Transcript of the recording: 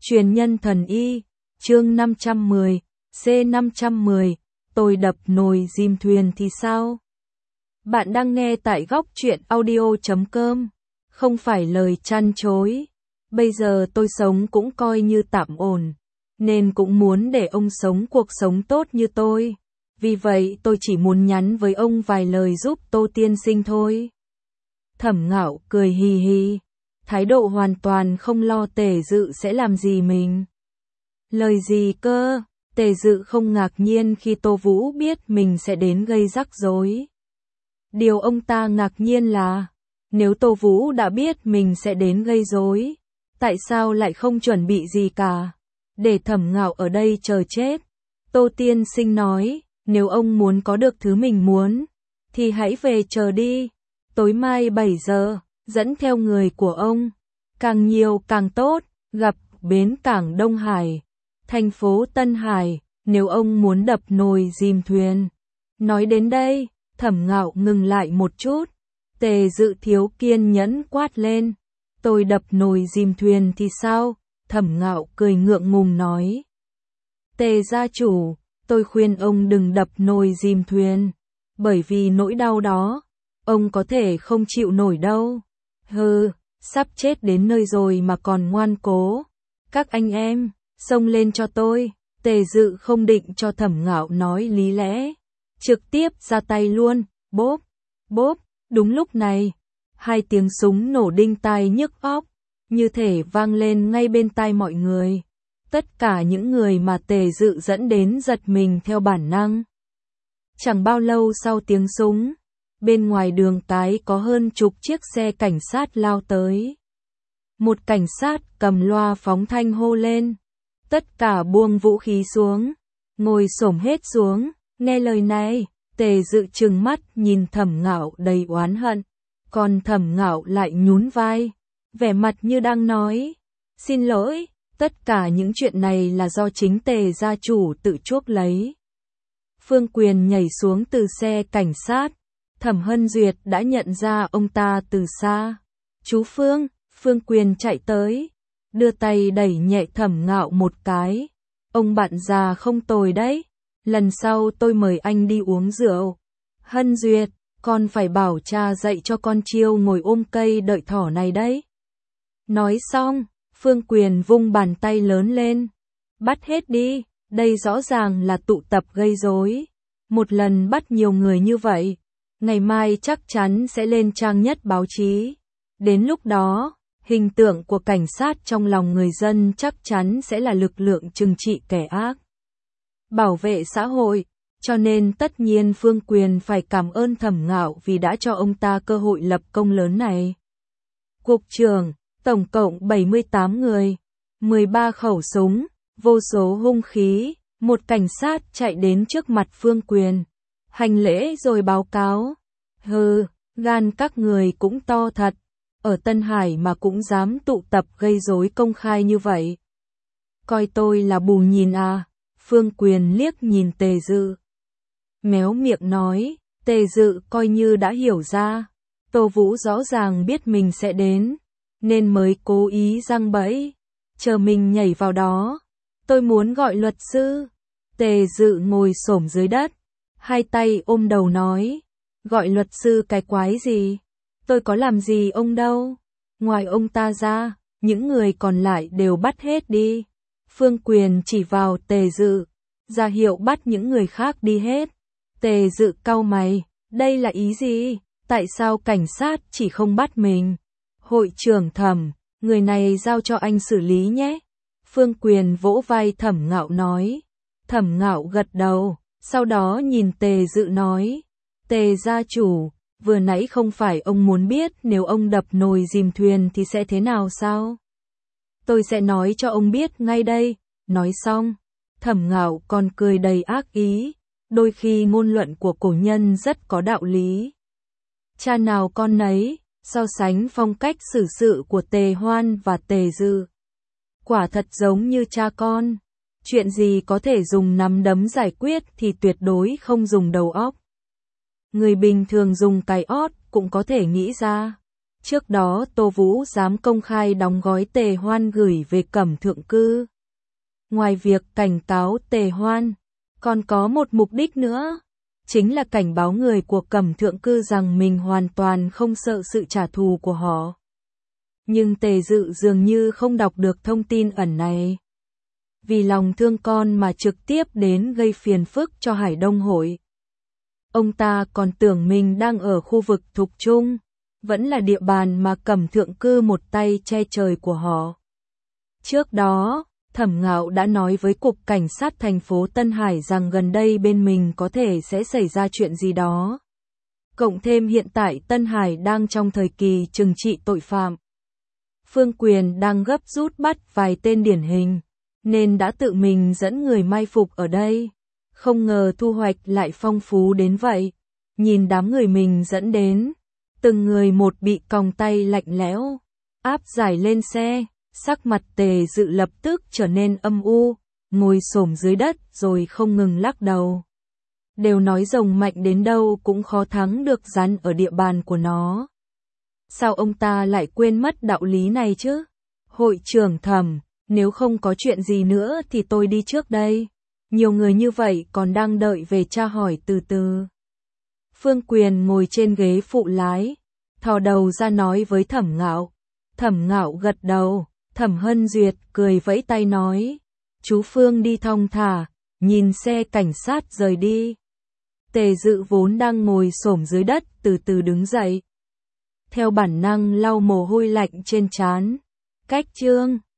Truyền nhân thần y, chương 510, C510, tôi đập nồi dìm thuyền thì sao? Bạn đang nghe tại góc truyện audio.com, không phải lời chăn chối. Bây giờ tôi sống cũng coi như tạm ổn, nên cũng muốn để ông sống cuộc sống tốt như tôi. Vì vậy tôi chỉ muốn nhắn với ông vài lời giúp Tô tiên sinh thôi. Thẩm Ngạo cười hì hì, thái độ hoàn toàn không lo Tề Dự sẽ làm gì mình. Lời gì cơ? Tề Dự không ngạc nhiên khi Tô Vũ biết mình sẽ đến gây rắc rối. Điều ông ta ngạc nhiên là, nếu Tô Vũ đã biết mình sẽ đến gây rối, tại sao lại không chuẩn bị gì cả, để Thẩm Ngạo ở đây chờ chết. Tô tiên sinh nói, nếu ông muốn có được thứ mình muốn, thì hãy về chờ đi. Tối mai 7 giờ, dẫn theo người của ông, càng nhiều càng tốt, gặp bến cảng Đông Hải, thành phố Tân Hải, nếu ông muốn đập nồi dìm thuyền. Nói đến đây, Thẩm Ngạo ngừng lại một chút. Tề Dự thiếu kiên nhẫn quát lên, tôi đập nồi dìm thuyền thì sao? Thẩm Ngạo cười ngượng ngùng nói, Tề gia chủ, tôi khuyên ông đừng đập nồi dìm thuyền, bởi vì nỗi đau đó, ông có thể không chịu nổi đâu. Hừ, sắp chết đến nơi rồi mà còn ngoan cố. Các anh em, xông lên cho tôi. Tề Dự không định cho Thẩm Ngạo nói lý lẽ, trực tiếp ra tay luôn. Bốp, bốp. Đúng lúc này, hai tiếng súng nổ đinh tai nhức óc, như thể vang lên ngay bên tai mọi người. Tất cả những người mà Tề Dự dẫn đến giật mình theo bản năng. Chẳng bao lâu sau tiếng súng, bên ngoài đường cái có hơn chục chiếc xe cảnh sát lao tới. Một cảnh sát cầm loa phóng thanh hô lên, tất cả buông vũ khí xuống, ngồi xổm hết xuống. Nghe lời này, Tề Dự trừng mắt nhìn Thẩm Ngạo đầy oán hận, còn Thẩm Ngạo lại nhún vai, vẻ mặt như đang nói, xin lỗi, tất cả những chuyện này là do chính Tề gia chủ tự chuốc lấy. Phương Quyền nhảy xuống từ xe cảnh sát, Thẩm Hân Duyệt đã nhận ra ông ta từ xa. Chú Phương, Phương Quyền chạy tới, đưa tay đẩy nhẹ Thẩm Ngạo một cái. Ông bạn già không tồi đấy, lần sau tôi mời anh đi uống rượu. Hân Duyệt, con phải bảo cha dạy cho con chiêu ngồi ôm cây đợi thỏ này đấy. Nói xong, Phương Quyền vung bàn tay lớn lên. Bắt hết đi, đây rõ ràng là tụ tập gây rối. Một lần bắt nhiều người như vậy, ngày mai chắc chắn sẽ lên trang nhất báo chí. Đến lúc đó, hình tượng của cảnh sát trong lòng người dân chắc chắn sẽ là lực lượng trừng trị kẻ ác, bảo vệ xã hội, cho nên tất nhiên Phương Quyền phải cảm ơn Thẩm Ngạo vì đã cho ông ta cơ hội lập công lớn này. Cục trưởng, tổng cộng 78 người, 13 khẩu súng, vô số hung khí, một cảnh sát chạy đến trước mặt Phương Quyền, hành lễ rồi báo cáo. Hừ, gan các người cũng to thật, ở Tân Hải mà cũng dám tụ tập gây rối công khai như vậy. Coi tôi là bù nhìn à? Phương Quyền liếc nhìn Tề Dự, méo miệng nói. Tề Dự coi như đã hiểu ra, Tô Vũ rõ ràng biết mình sẽ đến, nên mới cố ý giăng bẫy, chờ mình nhảy vào đó. Tôi muốn gọi luật sư. Tề Dự ngồi xổm dưới đất, hai tay ôm đầu nói, gọi luật sư cái quái gì? Tôi có làm gì ông đâu. Ngoài ông ta ra, những người còn lại đều bắt hết đi. Phương Quyền chỉ vào Tề Dự, ra hiệu bắt những người khác đi hết. Tề Dự cau mày, đây là ý gì? Tại sao cảnh sát chỉ không bắt mình? Hội trưởng Thẩm, người này giao cho anh xử lý nhé. Phương Quyền vỗ vai Thẩm Ngạo nói. Thẩm Ngạo gật đầu, sau đó nhìn Tề Dự nói, Tề gia chủ, vừa nãy không phải ông muốn biết nếu ông đập nồi dìm thuyền thì sẽ thế nào sao? Tôi sẽ nói cho ông biết ngay đây. Nói xong, Thẩm Ngạo còn cười đầy ác ý, đôi khi ngôn luận của cổ nhân rất có đạo lý. Cha nào con nấy, so sánh phong cách xử sự của Tề Hoan và Tề Dự, quả thật giống như cha con. Chuyện gì có thể dùng nắm đấm giải quyết thì tuyệt đối không dùng đầu óc. Người bình thường dùng cái ót cũng có thể nghĩ ra. Trước đó Tô Vũ dám công khai đóng gói Tề Hoan gửi về Cẩm Thượng Cư. Ngoài việc cảnh cáo Tề Hoan, còn có một mục đích nữa, chính là cảnh báo người của Cẩm Thượng Cư rằng mình hoàn toàn không sợ sự trả thù của họ. Nhưng Tề Dự dường như không đọc được thông tin ẩn này. Vì lòng thương con mà trực tiếp đến gây phiền phức cho Hải Đông Hội. Ông ta còn tưởng mình đang ở khu vực Thục Trung, vẫn là địa bàn mà Cẩm Thượng Cư một tay che trời của họ. Trước đó, Thẩm Ngạo đã nói với Cục Cảnh sát thành phố Tân Hải rằng gần đây bên mình có thể sẽ xảy ra chuyện gì đó. Cộng thêm hiện tại Tân Hải đang trong thời kỳ trừng trị tội phạm. Phương Quyền đang gấp rút bắt vài tên điển hình, nên đã tự mình dẫn người mai phục ở đây. Không ngờ thu hoạch lại phong phú đến vậy. Nhìn đám người mình dẫn đến, từng người một bị còng tay lạnh lẽo, áp giải lên xe, sắc mặt Tề Dự lập tức trở nên âm u, ngồi xổm dưới đất rồi không ngừng lắc đầu. Đều nói rồng mạnh đến đâu cũng khó thắng được rắn ở địa bàn của nó. Sao ông ta lại quên mất đạo lý này chứ? Hội trưởng Thẩm, nếu không có chuyện gì nữa thì tôi đi trước đây. Nhiều người như vậy còn đang đợi về tra hỏi từ từ. Phương Quyền ngồi trên ghế phụ lái, thò đầu ra nói với Thẩm Ngạo. Thẩm Ngạo gật đầu, Thẩm Hân Duyệt cười vẫy tay nói. Chú Phương đi thong thả, nhìn xe cảnh sát rời đi. Tề Dự vốn đang ngồi xổm dưới đất từ từ đứng dậy. Theo bản năng lau mồ hôi lạnh trên trán. Cách chương